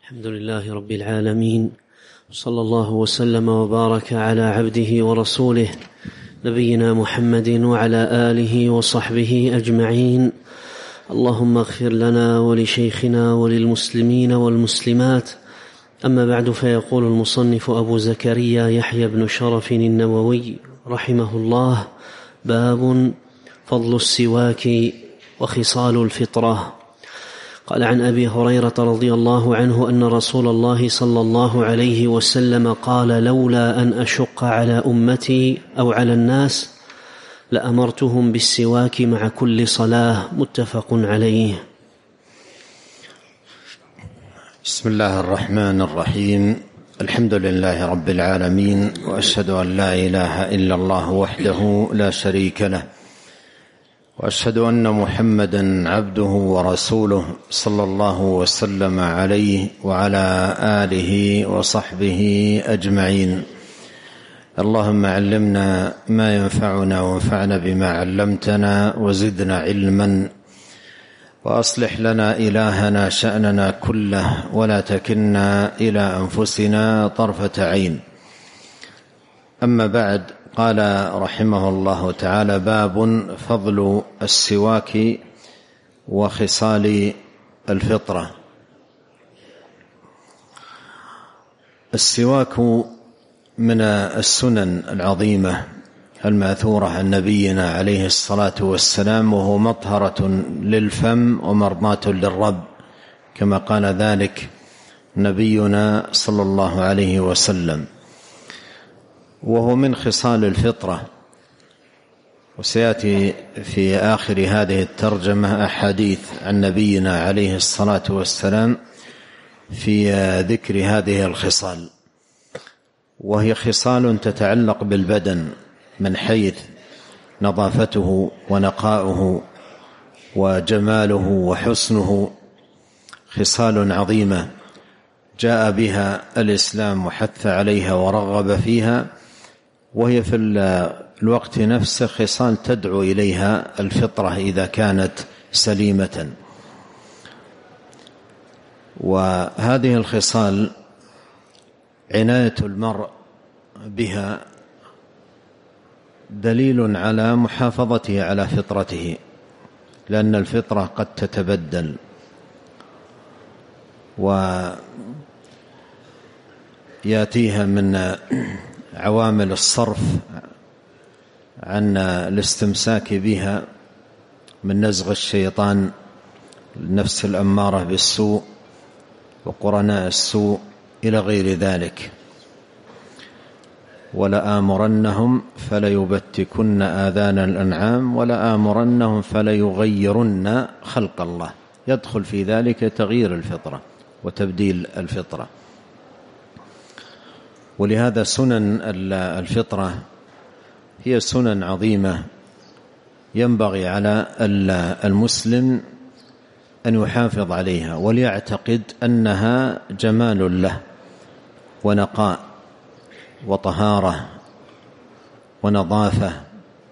الحمد لله رب العالمين، صلى الله وسلم وبارك على عبده ورسوله نبينا محمد وعلى آله وصحبه أجمعين. اللهم اغفر لنا ولشيخنا وللمسلمين والمسلمات. أما بعد، فيقول المصنف أبو زكريا يحيى بن شرف النووي رحمه الله: باب فضل السواك وخصال الفطرة. قال: عن أبي هريرة رضي الله عنه أن رسول الله صلى الله عليه وسلم قال: لولا أن أشق على أمتي أو على الناس لأمرتهم بالسواك مع كل صلاة. متفق عليه. بسم الله الرحمن الرحيم. الحمد لله رب العالمين، وأشهد أن لا إله إلا الله وحده لا شريك له، وأشهد أن محمدا عبده ورسوله صلى الله وسلم عليه وعلى آله وصحبه أجمعين. اللهم علمنا ما ينفعنا وانفعنا بما علمتنا وزدنا علما، وأصلح لنا إلهنا شأننا كله ولا تكلنا إلى أنفسنا طرفة عين. أما بعد، قال رحمه الله تعالى: باب فضل السواك وخصال الفطرة. السواك من السنن العظيمة الماثورة عن نبينا عليه الصلاة والسلام، وهو مطهرة للفم ومرضاة للرب، كما قال ذلك نبينا صلى الله عليه وسلم، وهو من خصال الفطرة. وسيأتي في آخر هذه الترجمة أحاديث عن نبينا عليه الصلاة والسلام في ذكر هذه الخصال، وهي خصال تتعلق بالبدن من حيث نظافته ونقاؤه وجماله وحسنه، خصال عظيمة جاء بها الإسلام وحث عليها ورغب فيها، وهي في الوقت نفسه خصال تدعو إليها الفطرة إذا كانت سليمة. وهذه الخصال عناية المرء بها دليل على محافظته على فطرته، لأن الفطرة قد تتبدل، ويأتيها من عوامل الصرف عن الاستمساك بها من نزغ الشيطان، النفس الأمارة بالسوء وقرناء السوء إلى غير ذلك. ولآمرنهم فليبتكن آذان الأنعام ولآمرنهم فليغيرن خلق الله، يدخل في ذلك تغيير الفطرة وتبديل الفطرة. ولهذا سنن الفطرة هي سنن عظيمة ينبغي على المسلم أن يحافظ عليها وليعتقد أنها جمال له ونقاء وطهارة ونظافة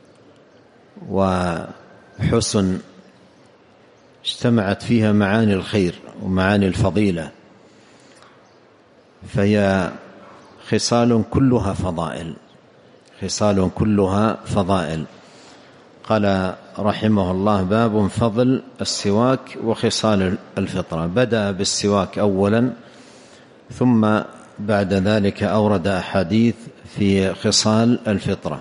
وحسن، اجتمعت فيها معاني الخير ومعاني الفضيلة، فهي خصال كلها فضائل، خصال كلها فضائل. قال رحمه الله: باب فضل السواك وخصال الفطرة. بدأ بالسواك أولا، ثم بعد ذلك أورد أحاديث في خصال الفطرة.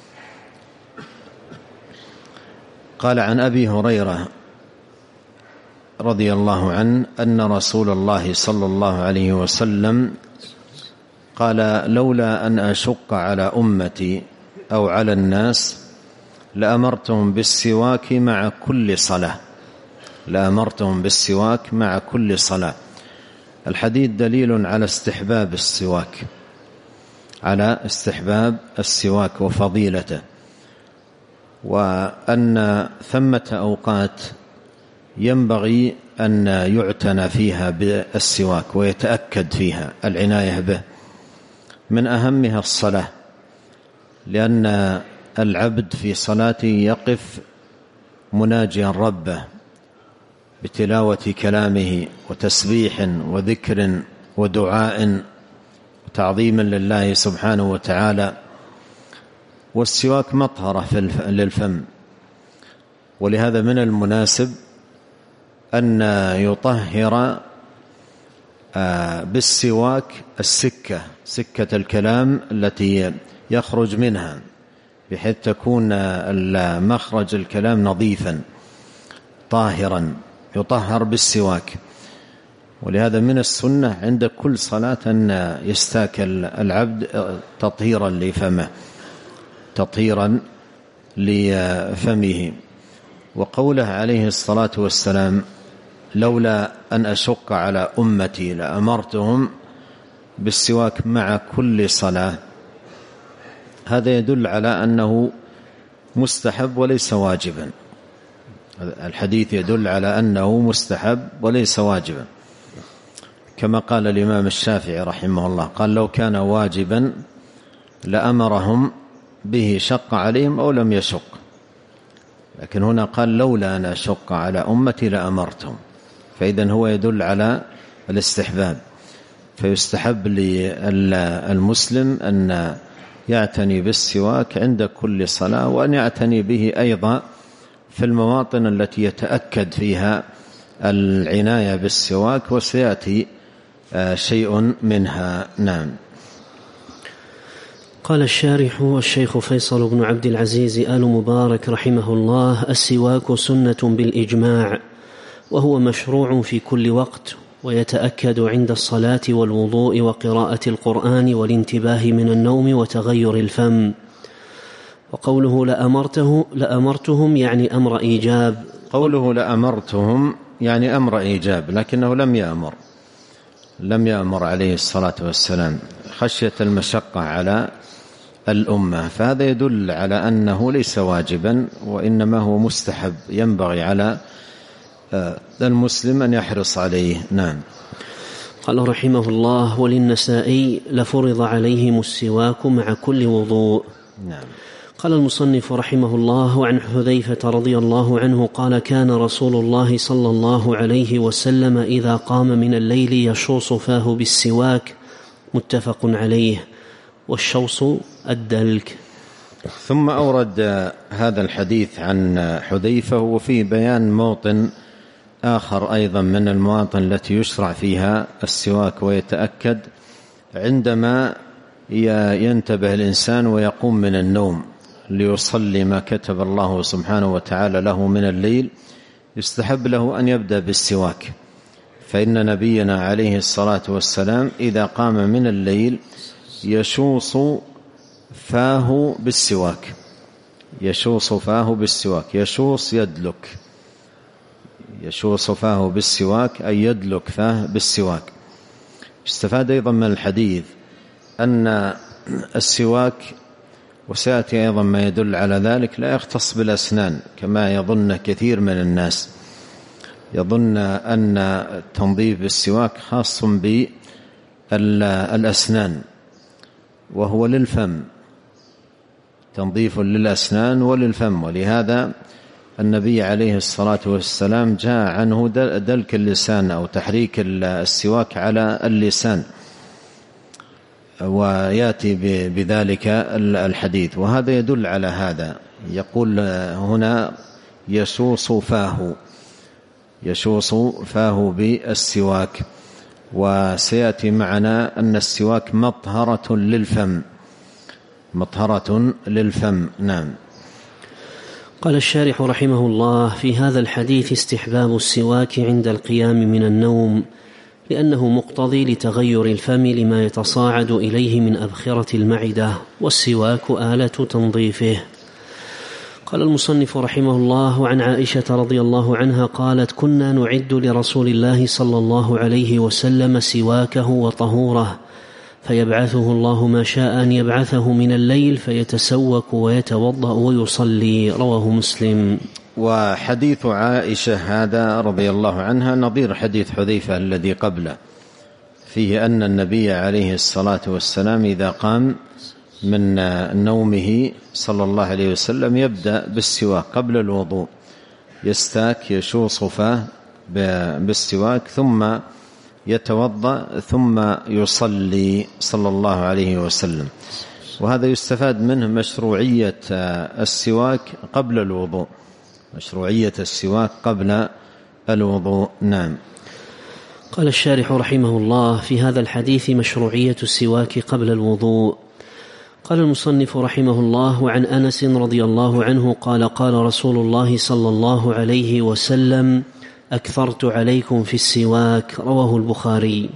قال: عن أبي هريرة رضي الله عنه أن رسول الله صلى الله عليه وسلم قال: لولا أن أشق على أمتي أو على الناس لأمرتهم بالسواك مع كل صلاة، لأمرتهم بالسواك مع كل صلاة. الحديث دليل على استحباب السواك، على استحباب السواك وفضيلته، وأن ثمة أوقات ينبغي أن يعتنى فيها بالسواك ويتأكد فيها العناية به، من أهمها الصلاة، لأن العبد في صلاته يقف مناجيا ربه بتلاوة كلامه وتسبيح وذكر ودعاء وتعظيما لله سبحانه وتعالى. والسواك مطهرة للفم، ولهذا من المناسب أن يطهر بالسواك سكة الكلام التي يخرج منها، بحيث تكون مخرج الكلام نظيفا طاهرا، يطهر بالسواك. ولهذا من السنة عند كل صلاة أن يستاك العبد تطهيرا لفمه. وقوله عليه الصلاة والسلام: لولا أن أشق على أمتي لأمرتهم بالسواك مع كل صلاة، هذا يدل على أنه مستحب وليس واجبا. الحديث يدل على أنه مستحب وليس واجبا، كما قال الإمام الشافعي رحمه الله، قال: لو كان واجبا لأمرهم به، شق عليهم أو لم يشق. لكن هنا قال: لولا أن أشق على أمتي لأمرتهم، فإذن هو يدل على الاستحباب. فيستحب للمسلم أن يعتني بالسواك عند كل صلاة، وأن يعتني به أيضا في المواطن التي يتأكد فيها العناية بالسواك، وسيأتي شيء منها. نعم. قال الشارح الشيخ فيصل بن عبد العزيز آل مبارك رحمه الله: السواك سنة بالإجماع، وهو مشروع في كل وقت، ويتأكد عند الصلاة والوضوء وقراءة القرآن والانتباه من النوم وتغير الفم. وقوله لأمرتهم يعني أمر إيجاب. قوله لأمرتهم يعني أمر إيجاب، لكنه لم يأمر عليه الصلاة والسلام خشية المشقة على الأمة، فهذا يدل على أنه ليس واجبا، وإنما هو مستحب ينبغي على المسلم أن يحرص عليه. نعم. قال رحمه الله: وللنسائي لفرض عليهم السواك مع كل وضوء. نعم. قال المصنف رحمه الله: عن حذيفة رضي الله عنه قال: كان رسول الله صلى الله عليه وسلم إذا قام من الليل يشوص فاه بالسواك، متفق عليه. والشوص الدلك. ثم أورد هذا الحديث عن حذيفة، وفيه بيان موطن آخر أيضا من المواطن التي يشرع فيها السواك، ويتأكد عندما ينتبه الإنسان ويقوم من النوم ليصلي ما كتب الله سبحانه وتعالى له من الليل، يستحب له أن يبدأ بالسواك، فإن نبينا عليه الصلاة والسلام إذا قام من الليل يشوص فاه بالسواك. يشوص يدلك، يشوص فاه بالسواك أي يدلك فاه بالسواك. استفاد أيضا من الحديث أن السواك، وسيأتي أيضا ما يدل على ذلك، لا يختص بالأسنان كما يظن كثير من الناس، يظن أن تنظيف بالسواك خاص بالأسنان، وهو للفم، تنظيف للأسنان وللفم. ولهذا النبي عليه الصلاة والسلام جاء عنه دلك اللسان أو تحريك السواك على اللسان، ويأتي بذلك الحديث، وهذا يدل على هذا. يقول هنا يشوص فاه بالسواك، وسيأتي معنا أن السواك مطهرة للفم. نعم. قال الشارح رحمه الله: في هذا الحديث استحباب السواك عند القيام من النوم، لأنه مقتضي لتغير الفم لما يتصاعد إليه من أبخرة المعدة، والسواك آلة تنظيفه. قال المصنف رحمه الله: عن عائشة رضي الله عنها قالت: كنا نعد لرسول الله صلى الله عليه وسلم سواكه وطهوره، فيبعثه الله ما شاء أن يبعثه من الليل فيتسوك ويتوضأ ويصلي. رواه مسلم. وحديث عائشة هذا رضي الله عنها نظير حديث حذيفة الذي قبله، فيه أن النبي عليه الصلاة والسلام إذا قام من نومه صلى الله عليه وسلم يبدأ بالسواك قبل الوضوء، يستاك يشوص فاه بالسواك ثم يتوضأ ثم يصلي صلى الله عليه وسلم. وهذا يستفاد منه مشروعية السواك قبل الوضوء، مشروعية السواك قبل الوضوء. نعم. قال الشارح رحمه الله: في هذا الحديث مشروعية السواك قبل الوضوء. قال المصنف رحمه الله: وعن أنس رضي الله عنه قال: قال رسول الله صلى الله عليه وسلم: أكثرت عليكم في السواك. رواه البخاري.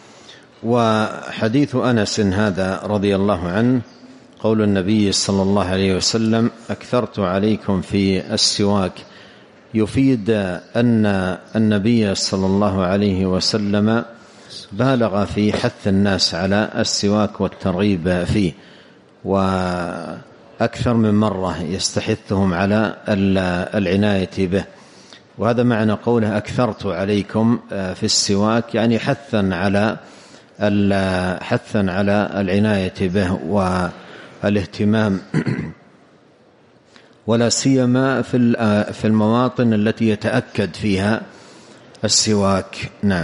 وحديث أنس هذا رضي الله عنه قول النبي صلى الله عليه وسلم: أكثرت عليكم في السواك، يفيد أن النبي صلى الله عليه وسلم بالغ في حث الناس على السواك والترغيب فيه، وأكثر من مرة يستحثهم على العناية به. وهذا معنى قوله أكثرت عليكم في السواك، يعني حثا على العناية به والاهتمام، ولا سيما في المواطن التي يتأكد فيها السواك. نعم.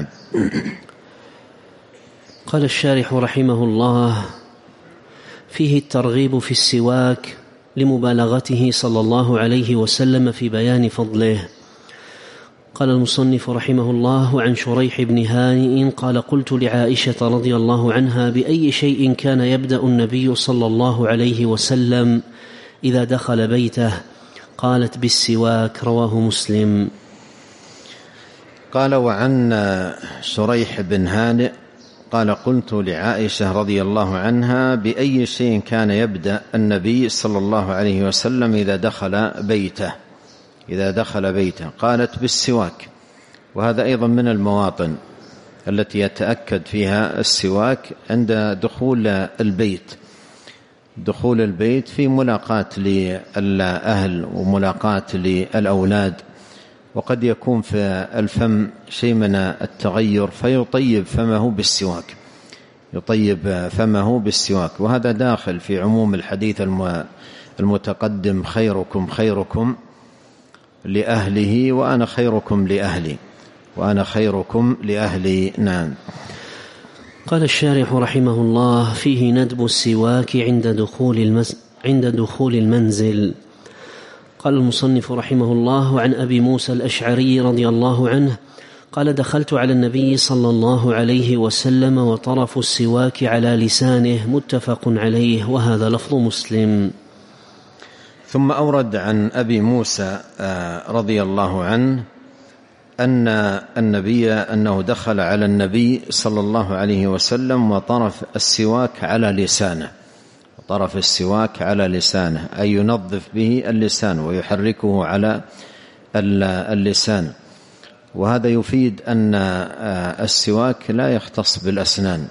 قال الشارح رحمه الله: فيه الترغيب في السواك لمبالغته صلى الله عليه وسلم في بيان فضله. قال المصنف رحمه الله: عن شريح بن هانئ قال: قلت لعائشة رضي الله عنها: بأي شيء كان يبدأ النبي صلى الله عليه وسلم إذا دخل بيته؟ قالت: بالسواك. رواه مسلم. قال: وعن شريح بن هانئ قال: قلت لعائشة رضي الله عنها: بأي شيء كان يبدأ النبي صلى الله عليه وسلم إذا دخل بيته؟ قالت: بالسواك. وهذا أيضا من المواطن التي يتأكد فيها السواك عند دخول البيت في ملاقاة للأهل وملاقاة للأولاد، وقد يكون في الفم شيء من التغير فيطيب فمه بالسواك. وهذا داخل في عموم الحديث المتقدم: خيركم لأهله وأنا خيركم لأهلي. نعم. قال الشارح رحمه الله: فيه ندب السواك عند دخول المنزل. قال المصنف رحمه الله: عن أبي موسى الأشعري رضي الله عنه قال: دخلت على النبي صلى الله عليه وسلم وطرف السواك على لسانه. متفق عليه، وهذا لفظ مسلم. ثم أورد عن أبي موسى رضي الله عنه أنه دخل على النبي صلى الله عليه وسلم وطرف السواك على لسانه، أي ينظف به اللسان ويحركه على اللسان. وهذا يفيد أن السواك لا يختص بالأسنان،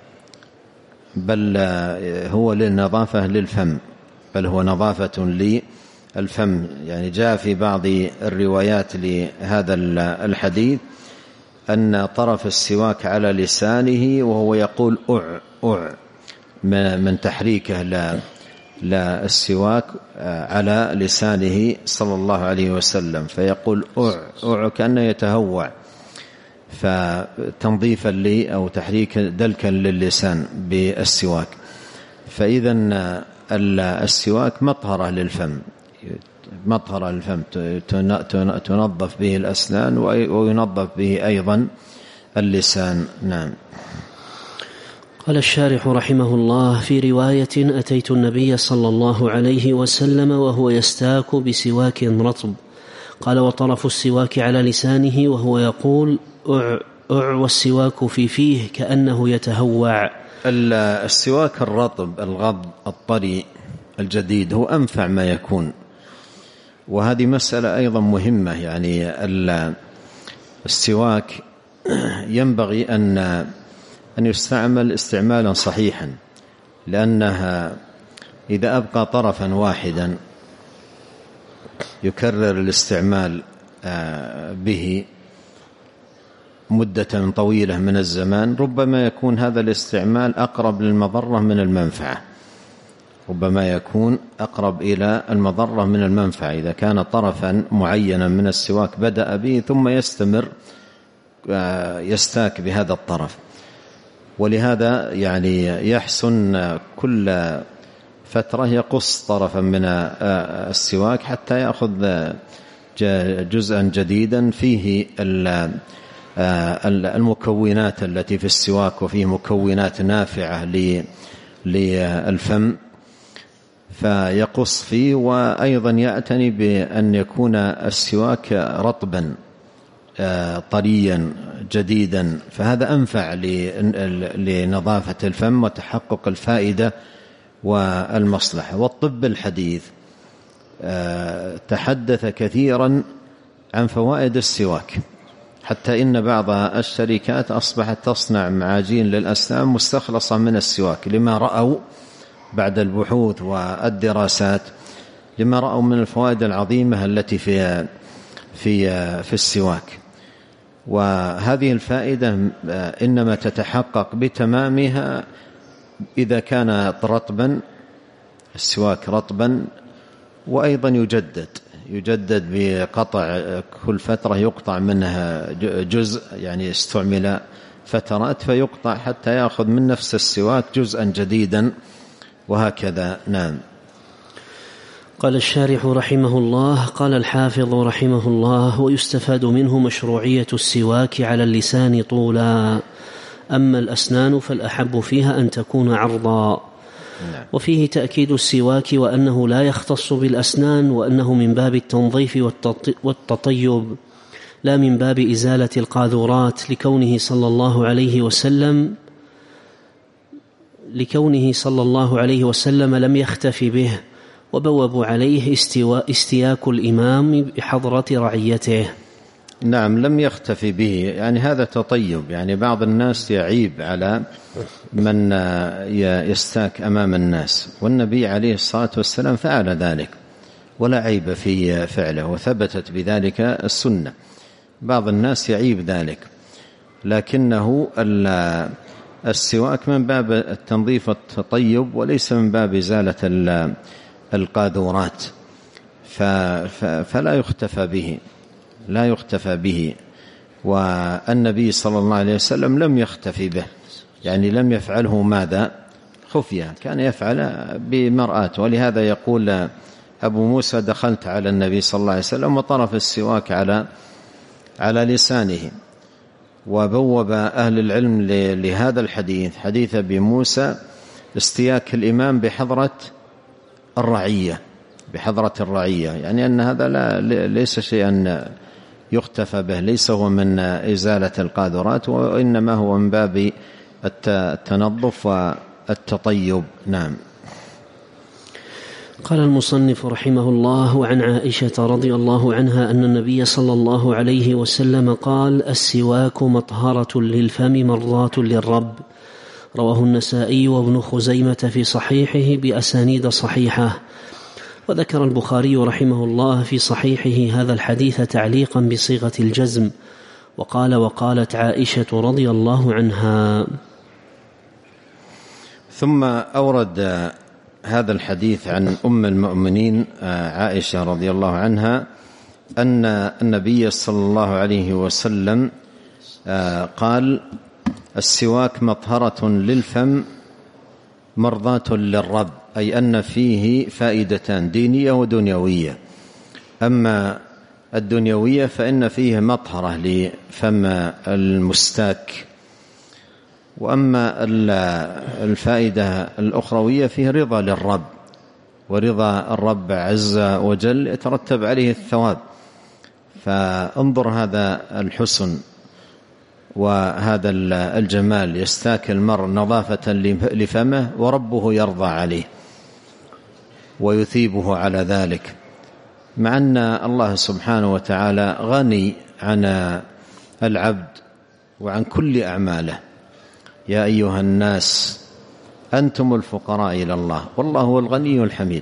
بل هو للنظافة للفم، بل هو نظافة للفم. يعني جاء في بعض الروايات لهذا الحديث أن طرف السواك على لسانه وهو يقول أع من تحريكه للسواك على لسانه صلى الله عليه وسلم، فيقول أع كأنه يتهوع، فتنظيفا أو تحريك دلكا للسان بالسواك. فإذا السواك مطهرة للفم، تنظف به الأسنان وينظف به أيضا اللسان. نعم. قال الشارح رحمه الله: في رواية: أتيت النبي صلى الله عليه وسلم وهو يستاك بسواك رطب. قال: وطرف السواك على لسانه وهو يقول أع والسواك في فيه كأنه يتهوع. السواك الرطب الغض الطري الجديد هو أنفع ما يكون، وهذه مسألة أيضا مهمة. يعني السواك ينبغي أن يستعمل استعمالا صحيحا، لأنها إذا أبقى طرفا واحدا يكرر الاستعمال به مدة طويلة من الزمان، ربما يكون هذا الاستعمال أقرب للمضرة من المنفعة. ربما يكون أقرب إلى المضرة من المنفعة إذا كان طرفا معينا من السواك بدأ به ثم يستمر يستاك بهذا الطرف. ولهذا يعني يحسن كل فترة يقص طرفا من السواك حتى يأخذ جزءا جديدا فيه المكونات التي في السواك، وفيه مكونات نافعة للفم فيقص فيه. وأيضا يعتني بأن يكون السواك رطبا طريا جديدا، فهذا أنفع لنظافة الفم وتحقق الفائدة والمصلحة. والطب الحديث تحدث كثيرا عن فوائد السواك، حتى إن بعض الشركات أصبحت تصنع معاجين للأسنان مستخلصة من السواك لما رأوا بعد البحوث والدراسات، لما رأوا من الفوائد العظيمة التي في السواك. وهذه الفائدة إنما تتحقق بتمامها إذا كان رطبا، السواك رطبا، وأيضا يجدد بقطع كل فترة يقطع منها جزء، يعني استعمل فترات فيقطع حتى يأخذ من نفس السواك جزءا جديدا وهكذا. نعم. قال الشارح رحمه الله: قال الحافظ رحمه الله: ويستفاد منه مشروعية السواك على اللسان طولا، أما الأسنان فالأحب فيها أن تكون عرضا. وفيه تأكيد السواك وأنه لا يختص بالأسنان، وأنه من باب التنظيف والتطيب لا من باب إزالة القاذورات، لكونه صلى الله عليه وسلم لم يختف به، وبوبوا عليه استياك الإمام بحضرة رعيته. نعم، لم يختفي به، يعني هذا تطيب. يعني بعض الناس يعيب على من يستاك أمام الناس، والنبي عليه الصلاة والسلام فعل ذلك ولا عيب في فعله، وثبتت بذلك السنة. بعض الناس يعيب ذلك، لكنه السواك من باب التنظيف والتطيب وليس من باب إزالة القاذورات، فلا يختفى به. والنبي صلى الله عليه وسلم لم يختفي به، يعني لم يفعله ماذا؟ خفية، كان يفعل بمرآة. ولهذا يقول أبو موسى: دخلت على النبي صلى الله عليه وسلم وطرف السواك على لسانه. وبوب أهل العلم لهذا الحديث، حديث أبي موسى، استياك الإمام بحضرة الرعية، يعني أن هذا ليس شيئا يختفى به، ليس هو من إزالة القاذورات، وإنما هو من باب التنظف والتطيب. نعم. قال المصنف رحمه الله: وعن عائشة رضي الله عنها أن النبي صلى الله عليه وسلم قال: السواك مطهرة للفم مرضاة للرب. رواه النسائي وابن خزيمة في صحيحه بأسانيد صحيحة. وذكر البخاري رحمه الله في صحيحه هذا الحديث تعليقا بصيغة الجزم، وقال: وقالت عائشة رضي الله عنها. ثم أورد هذا الحديث عن أم المؤمنين عائشة رضي الله عنها أن النبي صلى الله عليه وسلم قال: السواك مطهرة للفم مرضاة للرب، أي أن فيه فائدتان دينية ودنيوية. أما الدنيوية فإن فيه مطهرة لفم المستاك، وأما الفائدة الأخروية فيه رضا للرب، ورضا الرب عز وجل يترتب عليه الثواب. فانظر هذا الحسن وهذا الجمال، يستاك المرء نظافة لفمه وربه يرضى عليه ويثيبه على ذلك، مع أن الله سبحانه وتعالى غني عن العبد وعن كل أعماله. يا أيها الناس أنتم الفقراء إلى الله والله هو الغني الحميد.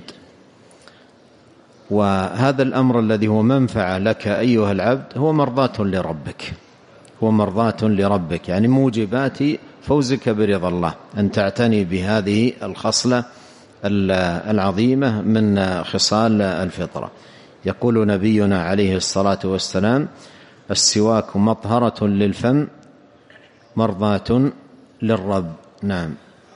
وهذا الأمر الذي هو منفعة لك أيها العبد هو مرضاة لربك، يعني موجبات فوزك برضا الله، أن تعتني بهذه الخصلة العظيمة من خصال الفطرة. يقول نبينا عليه الصلاة والسلام: السواك مطهرة للفم مرضاة للرب. نعم.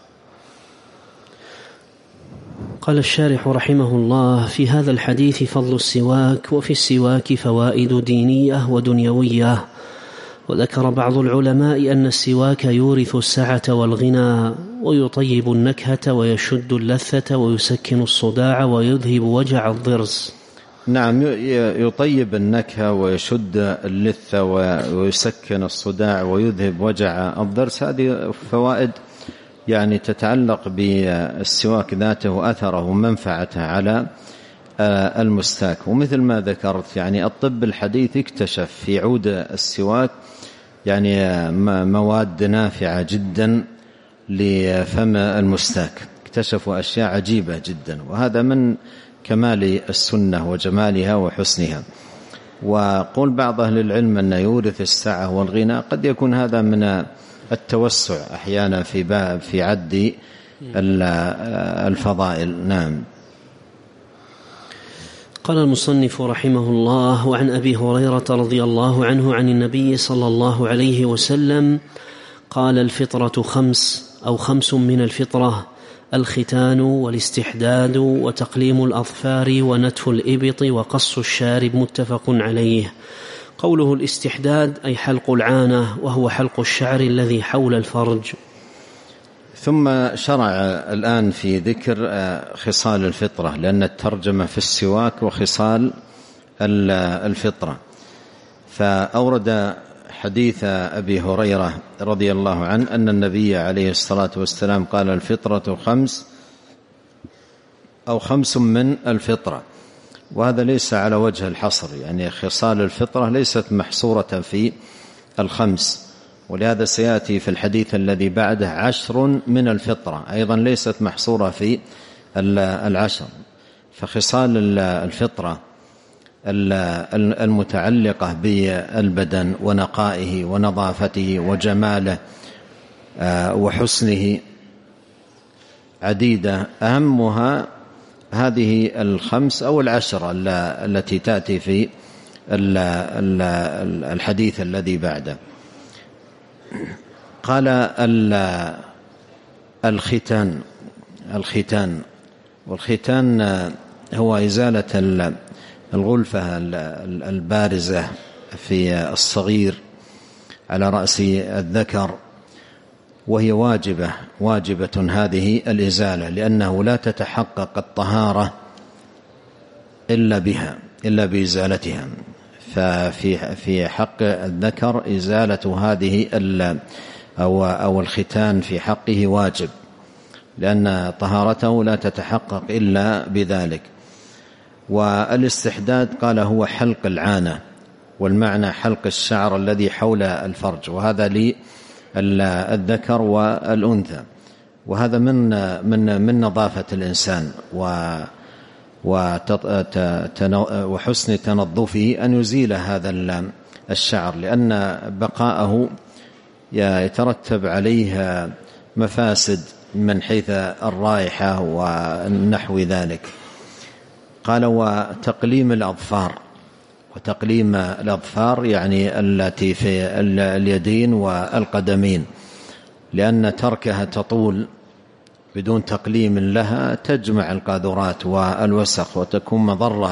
قال الشارح رحمه الله: في هذا الحديث فضل السواك، وفي السواك فوائد دينية ودنيوية. وذكر بعض العلماء أن السواك يورث السعة والغنى، ويطيب النكهة ويشد اللثة ويسكن الصداع ويذهب وجع الضرس. نعم، يطيب النكهة ويشد اللثة ويسكن الصداع ويذهب وجع الضرس. هذه فوائد يعني تتعلق بالسواك ذاته وأثره ومنفعته على المستاك. ومثل ما ذكرت يعني الطب الحديث اكتشف في عود السواك يعني مواد نافعة جدا لفم المستاك، اكتشفوا أشياء عجيبة جدا، وهذا من كمال السنة وجمالها وحسنها. وقول بعض أهل العلم أن يورث السعة والغنى، قد يكون هذا من التوسع أحيانا في عد الفضائل. نعم. قال المصنف رحمه الله: وعن أبي هريرة رضي الله عنه عن النبي صلى الله عليه وسلم قال: الفطرة 5 أو 5 من الفطرة: الختان والاستحداد وتقليم الأظفار ونتف الإبط وقص الشارب. متفق عليه. قوله الاستحداد أي حلق العانة، وهو حلق الشعر الذي حول الفرج. ثم شرع الآن في ذكر خصال الفطرة، لأن الترجمة في السواك وخصال الفطرة. فأورد حديث أبي هريرة رضي الله عنه أن النبي عليه الصلاة والسلام قال: الفطرة 5 أو 5 من الفطرة. وهذا ليس على وجه الحصر، يعني خصال الفطرة ليست محصورة في 5، ولهذا سيأتي في الحديث الذي بعده 10 من الفطرة أيضا ليست محصورة في 10. فخصال الفطرة المتعلقة بالبدن ونقائه ونظافته وجماله وحسنه عديدة، أهمها هذه 5 أو 10 التي تأتي في الحديث الذي بعده. قال: الختان والختان هو إزالة الغلفة البارزة في الصغير على رأس الذكر، وهي واجبة هذه الإزالة، لأنه لا تتحقق الطهارة إلا بإزالتها. ففي حق الذكر إزالة هذه أو الختان في حقه واجب، لأن طهارته لا تتحقق إلا بذلك. والاستحداد قال هو حلق العانة، والمعنى حلق الشعر الذي حول الفرج، وهذا للذكر والأنثى، وهذا من نظافة الإنسان وحسن تنظفه أن يزيل هذا الشعر، لأن بقاءه يترتب عليه مفاسد من حيث الرائحة ونحو ذلك. قال: وتقليم الأظفار يعني التي في اليدين والقدمين، لأن تركها تطول بدون تقليم لها تجمع القاذورات والوسخ وتكون مضرة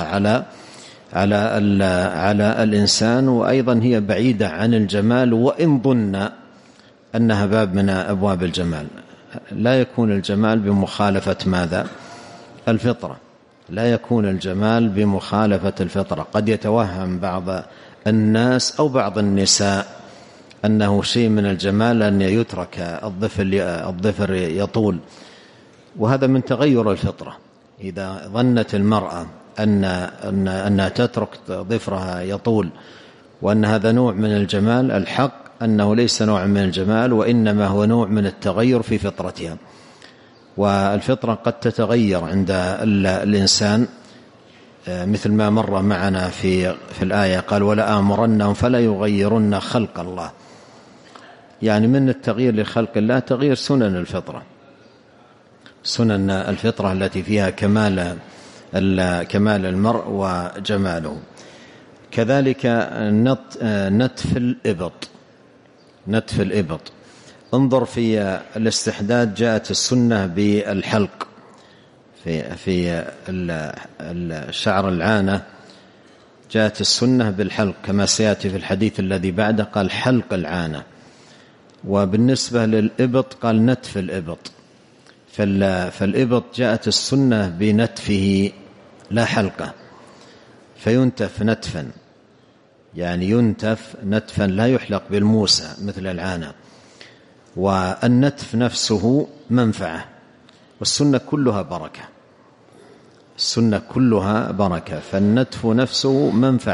على الإنسان، وأيضا هي بعيدة عن الجمال، وإن ظن أنها باب من أبواب الجمال. لا يكون الجمال بمخالفة ماذا؟ الفطرة. لا يكون الجمال بمخالفة الفطرة. قد يتوهم بعض الناس أو بعض النساء أنه شيء من الجمال أن يترك الظفر يطول، وهذا من تغير الفطرة. إذا ظنت المرأة أنها تترك ظفرها يطول وأن هذا نوع من الجمال، الحق أنه ليس نوع من الجمال، وإنما هو نوع من التغير في فطرتها. والفطرة قد تتغير عند الإنسان، مثل ما مر معنا في الآية، قال: ولا آمرنهم فلا يغيرن خلق الله، يعني من التغيير لخلق الله تغيير سنن الفطرة. سنن الفطرة التي فيها كمال المرء وجماله. كذلك نتف الإبط. انظر في الاستحداد جاءت السنة بالحلق في الشعر العانة، جاءت السنة بالحلق كما سيأتي في الحديث الذي بعده، قال حلق العانة. وبالنسبة للإبط قال نتف الإبط. فالإبط جاءت السنة بنتفه لا حلقة، فينتف نتفا، يعني ينتف نتفا لا يحلق بالموسى مثل العانة. والنتف نفسه منفعة، والسنة كلها بركة، السنة كلها بركة، فالنتف نفسه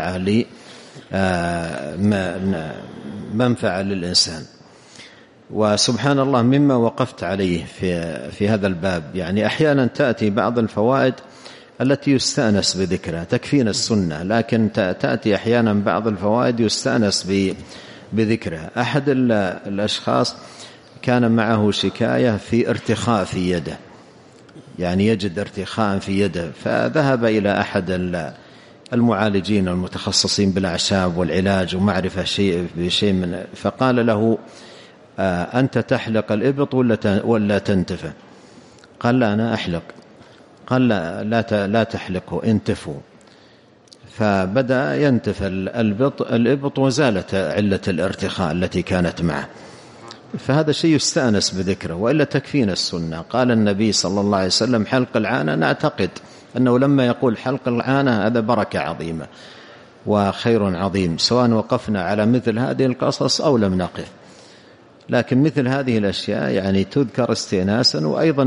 منفعة للإنسان. وسبحان الله مما وقفت عليه في هذا الباب، يعني أحيانا تأتي بعض الفوائد التي يستأنس بذكرها، تكفينا السنة، لكن تأتي أحيانا بعض الفوائد يستأنس بذكرها. أحد الأشخاص كان معه شكاية في ارتخاء في يده، يعني يجد ارتخاء في يده، فذهب إلى أحد المعالجين المتخصصين بالأعشاب والعلاج ومعرفة بشيء من، فقال له أنت تحلق الإبط ولا تنتفه؟ قال لا أنا أحلق. قال لا تحلقه، انتفه. فبدأ ينتف الإبط وزالت علة الارتخاء التي كانت معه. فهذا شيء يستأنس بذكره، وإلا تكفينا السنة. قال النبي صلى الله عليه وسلم حلق العانة، نعتقد أنه لما يقول حلق العانة هذا بركة عظيمة وخير عظيم، سواء وقفنا على مثل هذه القصص أو لم نقف. لكن مثل هذه الأشياء يعني تذكر استئناسا. وأيضا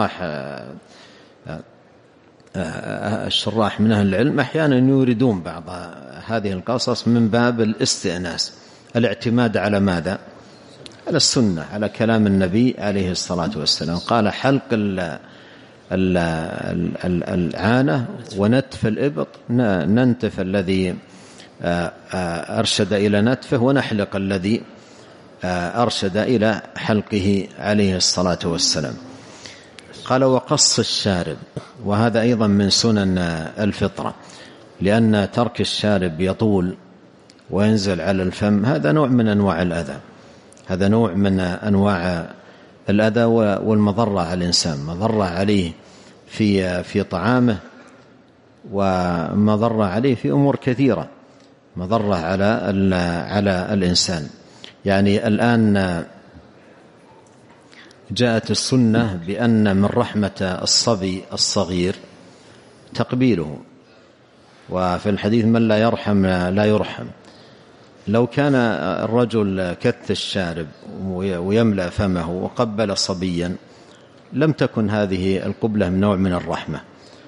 الشراح من أهل العلم أحيانا يريدون بعض هذه القصص من باب الاستئناس، الاعتماد على ماذا؟ على السنة، على كلام النبي عليه الصلاة والسلام. قال حلق العانة ونتف الإبط، ننتف الذي أرشد إلى نتفه، ونحلق الذي أرشد إلى حلقه عليه الصلاة والسلام. قال وقص الشارب، وهذا أيضا من سنن الفطرة، لأن ترك الشارب يطول وينزل على الفم، هذا نوع من أنواع الأذى، هذا نوع من أنواع الأذى والمضرة على الإنسان، مضرة عليه في طعامه، ومضرة عليه في أمور كثيرة، مضرة على الإنسان. يعني الآن جاءت السنة بأن من رحمة الصبي الصغير تقبيله، وفي الحديث من لا يرحم لا يرحم. لو كان الرجل كث الشارب ويملأ فمه وقبل صبيا لم تكن هذه القبلة من نوع من الرحمة،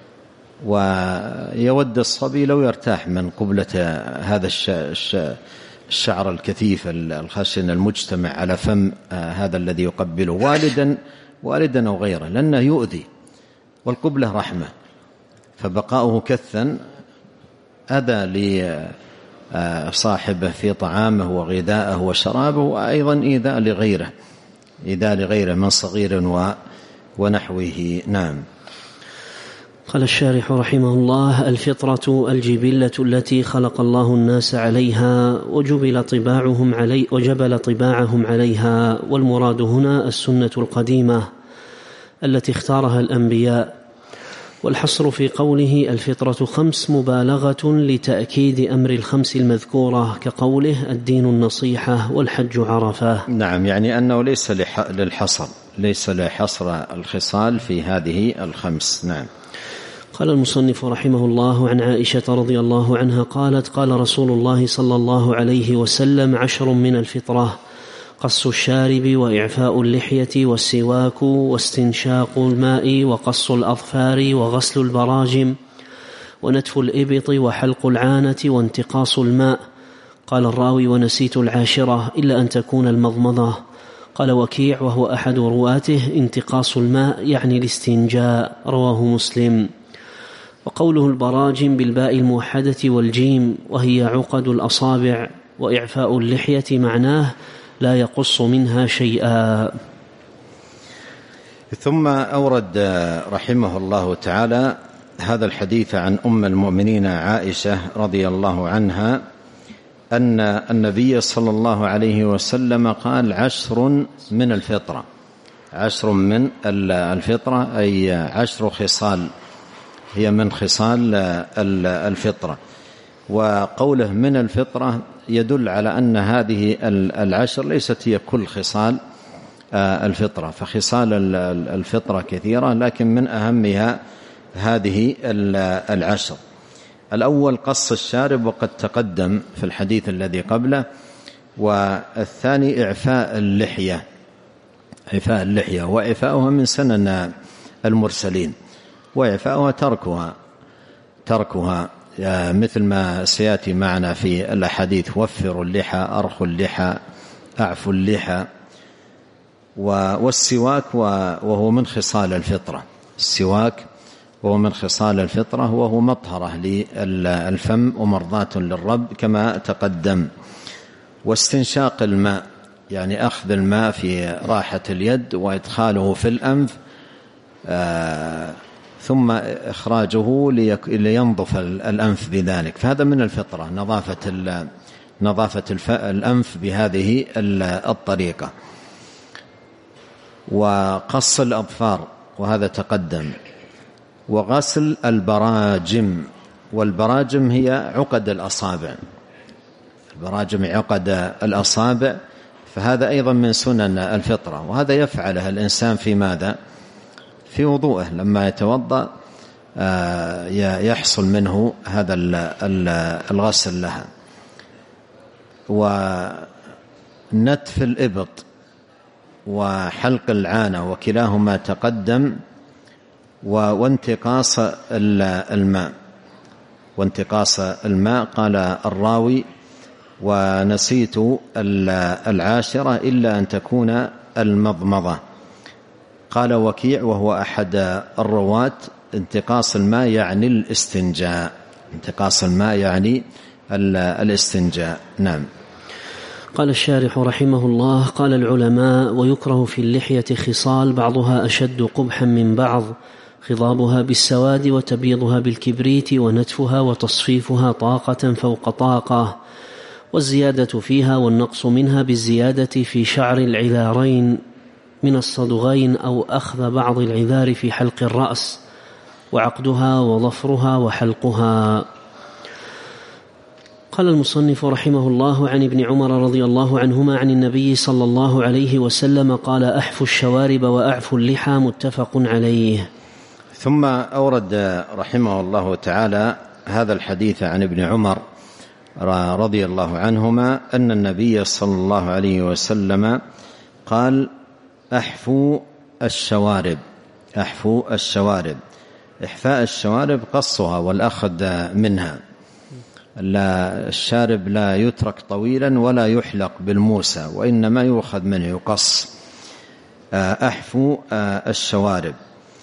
ويود الصبي لو يرتاح من قبلة هذا الشعر الكثيف الخشن المجتمع على فم هذا الذي يقبله، والدا أو غيره، لأنه يؤذي، والقبلة رحمة، فبقاؤه كثا أذى لصاحبه في طعامه وغذائه وشرابه، وأيضا إيذاء لغيره من صغير ونحوه. نعم. قال الشارح رحمه الله: الفطرة الجبلة التي خلق الله الناس عليها وجبل طباعهم عليها، والمراد هنا السنة القديمة التي اختارها الأنبياء. والحصر في قوله الفطرة 5 مبالغة لتأكيد أمر ال5 المذكورة، كقوله الدين النصيحة والحج عرفة. نعم، يعني أنه ليس لحصر الخصال في هذه ال5. نعم. قال المصنف رحمه الله: عن عائشة رضي الله عنها قالت: قال رسول الله صلى الله عليه وسلم: 10 من الفطرة: قص الشارب، وإعفاء اللحية، والسواك، واستنشاق الماء، وقص الأظفار، وغسل البراجم، ونتف الإبط، وحلق العانة، وانتقاص الماء. قال الراوي: ونسيت 10 إلا أن تكون المضمضة. قال وكيع وهو أحد رواته: انتقاص الماء يعني الاستنجاء، رواه مسلم. وقوله البراجم بالباء الموحدة والجيم، وهي عقد الأصابع، وإعفاء اللحية معناه لا يقص منها شيئا. ثم أورد رحمه الله تعالى هذا الحديث عن أم المؤمنين عائشة رضي الله عنها أن النبي صلى الله عليه وسلم قال 10 من الفطرة. 10 من الفطرة أي 10 خصال هي من خصال الفطرة. وقوله من الفطرة يدل على أن هذه 10 ليست هي كل خصال الفطرة، فخصال الفطرة كثيرة، لكن من أهمها هذه 10. الأول قص الشارب وقد تقدم في الحديث الذي قبله، والثاني إعفاء اللحية. وإعفاؤها من سنن المرسلين، وإعفاؤها تركها مثل ما سيأتي معنا في الأحاديث: وفروا اللحى، أرخوا اللحى، أعفوا اللحى. والسواك وهو من خصال الفطرة. السواك وهو من خصال الفطرة، وهو مطهرة للفم ومرضاة للرب كما تقدم. واستنشاق الماء يعني أخذ الماء في راحة اليد وإدخاله في الأنف ثم إخراجه لينظف الأنف بذلك، فهذا من الفطرة، نظافة الأنف بهذه الطريقة. وقص الأظفار وهذا تقدم. وغسل البراجم، والبراجم هي عقد الأصابع، البراجم عقد الأصابع، فهذا أيضا من سنن الفطرة، وهذا يفعله الإنسان في ماذا؟ في وضوءه، لما يتوضأ يحصل منه هذا الغسل لها. ونتف الإبط وحلق العانة وكلاهما تقدم. وانتقاص الماء قال الراوي: ونسيت 10 إلا أن تكون المضمضة. قال وكيع وهو أحد الرواة: انتقاص الماء يعني الاستنجاء. نعم. قال الشارح رحمه الله: قال العلماء: ويكره في اللحية خصال بعضها أشد قبحا من بعض: خضابها بالسواد، وتبيضها بالكبريت، ونتفها وتصفيفها طاقة فوق طاقة، والزيادة فيها والنقص منها بالزيادة في شعر العذارين من الصدغين، أو أخذ بعض العذار في حلق الرأس، وعقدها وظفرها وحلقها. قال المصنف رحمه الله: عن ابن عمر رضي الله عنهما عن النبي صلى الله عليه وسلم قال: أحفوا الشوارب وأعفوا اللحى، متفق عليه. ثم أورد رحمه الله تعالى هذا الحديث عن ابن عمر رضي الله عنهما أن النبي صلى الله عليه وسلم قال: أحفوا الشوارب. إحفاء الشوارب قصها والأخذ منها. الشارب لا يترك طويلا ولا يحلق بالموسى، وإنما يؤخذ منه، يقص. أحفوا الشوارب.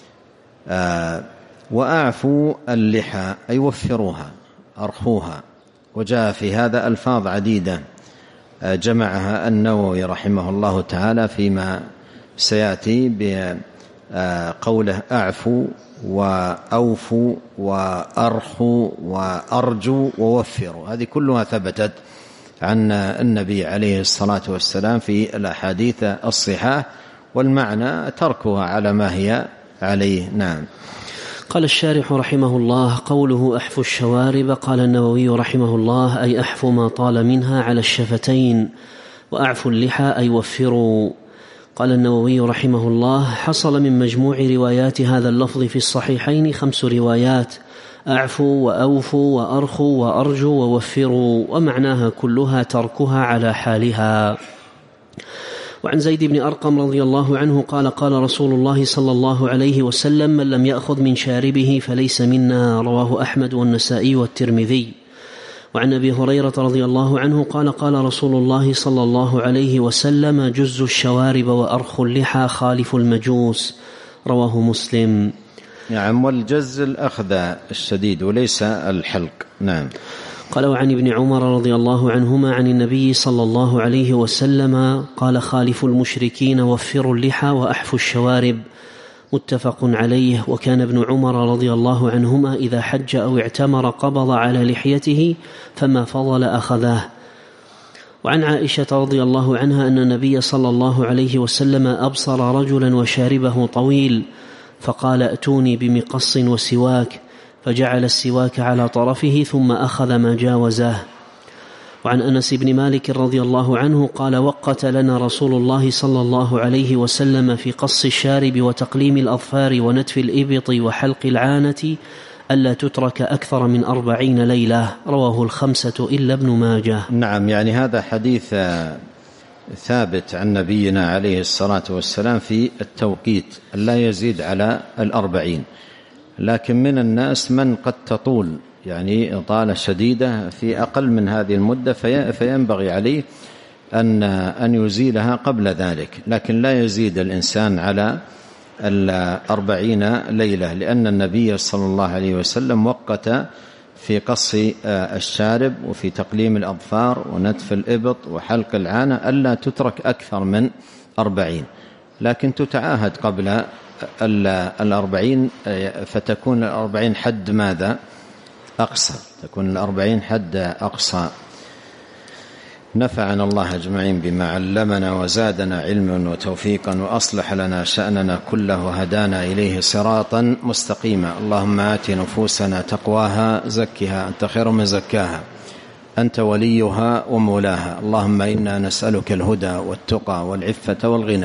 وأعفوا اللحى أي وفروها، أرخوها. وجاء في هذا ألفاظ عديدة جمعها النووي رحمه الله تعالى فيما سيأتي بقوله: أعفوا وأوفوا وأرخوا وأرجوا ووفروا. هذه كلها ثبتت عن النبي عليه الصلاة والسلام في الأحاديث الصحاح، والمعنى تركها على ما هي عليه. نعم. قال الشارح رحمه الله: قوله أحفوا الشوارب، قال النووي رحمه الله: أي أحفوا ما طال منها على الشفتين، وأعفوا اللحى أي وفروا. قال النووي رحمه الله: حصل من مجموع روايات هذا اللفظ في الصحيحين 5 روايات: أعفوا وأوفوا وأرخوا وأرجوا ووفروا، ومعناها كلها تركها على حالها. وعن زيد بن أرقم رضي الله عنه قال: قال رسول الله صلى الله عليه وسلم: من لم يأخذ من شاربه فليس منا. رواه أحمد والنسائي والترمذي. وعن أبي هريرة رضي الله عنه قال: قال رسول الله صلى الله عليه وسلم: جز الشوارب وأرخ اللحى خالف المجوس. رواه مسلم. نعم. والجز الأخذ الشديد وليس الحلق. نعم. قال: وعن ابن عمر رضي الله عنهما عن النبي صلى الله عليه وسلم قال: خالف المشركين، وفروا اللحى وأحفوا الشوارب. متفق عليه. وكان ابن عمر رضي الله عنهما إذا حج أو اعتمر قبض على لحيته فما فضل أخذاه. وعن عائشة رضي الله عنها أن النبي صلى الله عليه وسلم أبصر رجلا وشاربه طويل فقال ائتوني بمقص وسواك، فجعل السواك على طرفه ثم أخذ ما جاوزاه. وعن أنس بن مالك رضي الله عنه قال وقت لنا رسول الله صلى الله عليه وسلم في قص الشارب وتقليم الأظفار ونتف الإبط وحلق العانة ألا تترك أكثر من 40 ليلة. رواه الخمسة إلا ابن ماجه. نعم، يعني هذا حديث ثابت عن نبينا عليه الصلاة والسلام في التوقيت لا يزيد على 40. لكن من الناس من قد تطول يعني إطالة شديدة في أقل من هذه المدة، فينبغي عليه أن يزيلها قبل ذلك، لكن لا يزيد الإنسان على 40 ليلة، لأن النبي صلى الله عليه وسلم وقت في قص الشارب وفي تقليم الأظفار ونتف الإبط وحلق العانة ألا تترك أكثر من 40، لكن تتعاهد قبل 40 فتكون 40 حد ماذا؟ أقصى، تكون 40 حد أقصى. نفعنا الله أجمعين بما علمنا وزادنا علما وتوفيقا وأصلح لنا شأننا كله وهدانا إليه صراطا مستقيما. اللهم آت نفوسنا تقواها زكها أنت خير من زكاها أنت وليها ومولاها. اللهم إنا نسألك الهدى والتقى والعفة والغنى.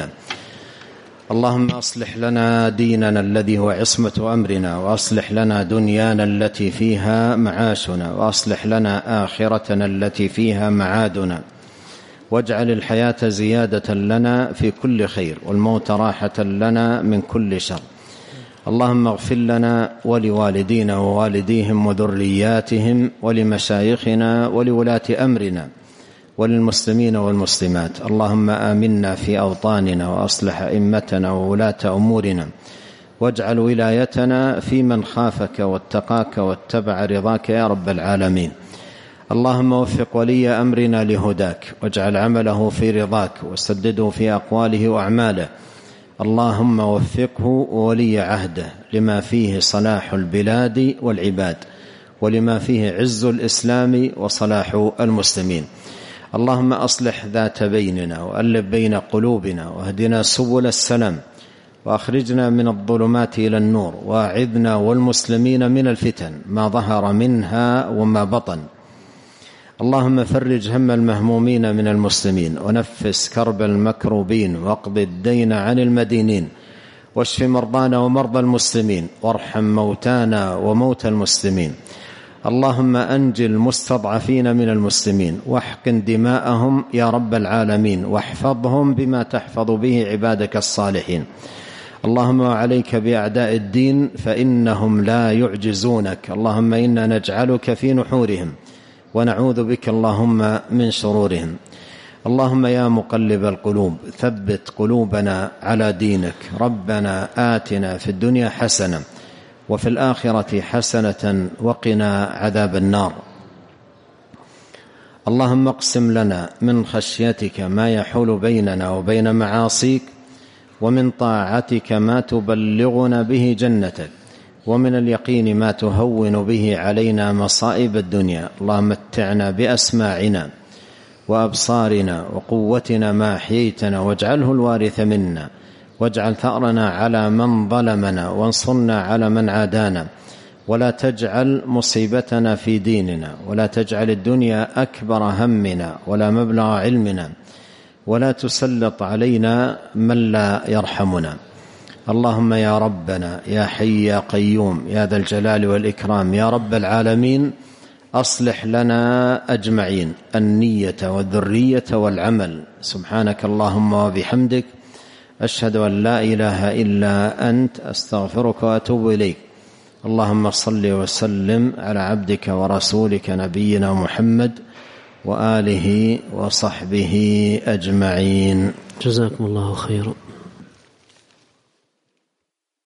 اللهم أصلح لنا ديننا الذي هو عصمة أمرنا، وأصلح لنا دنيانا التي فيها معاشنا، وأصلح لنا آخرتنا التي فيها معادنا، واجعل الحياة زيادة لنا في كل خير والموت راحة لنا من كل شر. اللهم اغفر لنا ولوالدينا ووالديهم وذرياتهم ولمشايخنا ولولاة أمرنا وللمسلمين والمسلمات. اللهم آمنا في أوطاننا وأصلح أئمتنا وولاة أمورنا، واجعل ولايتنا في من خافك واتقاك واتبع رضاك يا رب العالمين. اللهم وفق ولي أمرنا لهداك، واجعل عمله في رضاك، وسدده في أقواله وأعماله. اللهم وفقه وولي عهده لما فيه صلاح البلاد والعباد، ولما فيه عز الإسلام وصلاح المسلمين. اللهم أصلح ذات بيننا وألف بين قلوبنا، واهدنا سبل السلام، وأخرجنا من الظلمات إلى النور، وأعذنا والمسلمين من الفتن ما ظهر منها وما بطن. اللهم فرج هم المهمومين من المسلمين، ونفس كرب المكروبين، واقض الدين عن المدينين، واشف مرضانا ومرضى المسلمين، وارحم موتانا وموتى المسلمين. اللهم أنجي المستضعفين من المسلمين، واحقن دماءهم يا رب العالمين، واحفظهم بما تحفظ به عبادك الصالحين. اللهم عليك بأعداء الدين فإنهم لا يعجزونك. اللهم إنا نجعلك في نحورهم ونعوذ بك اللهم من شرورهم. اللهم يا مقلب القلوب ثبت قلوبنا على دينك. ربنا آتنا في الدنيا حسنة وفي الآخرة حسنة وقنا عذاب النار. اللهم اقسم لنا من خشيتك ما يحول بيننا وبين معاصيك، ومن طاعتك ما تبلغنا به جنتك، ومن اليقين ما تهون به علينا مصائب الدنيا. اللهم متعنا بأسماعنا وأبصارنا وقوتنا ما أحييتنا، واجعله الوارث منا، واجعل ثأرنا على من ظلمنا، وانصرنا على من عادانا، ولا تجعل مصيبتنا في ديننا، ولا تجعل الدنيا أكبر همنا ولا مبلغ علمنا، ولا تسلط علينا من لا يرحمنا. اللهم يا ربنا يا حي يا قيوم يا ذا الجلال والإكرام يا رب العالمين، أصلح لنا أجمعين النية والذرية والعمل. سبحانك اللهم وبحمدك، أشهد أن لا إله إلا أنت، أستغفرك وأتوب إليك. اللهم صل وسلم على عبدك ورسولك نبينا محمد وآله وصحبه أجمعين. جزاكم الله خيرا.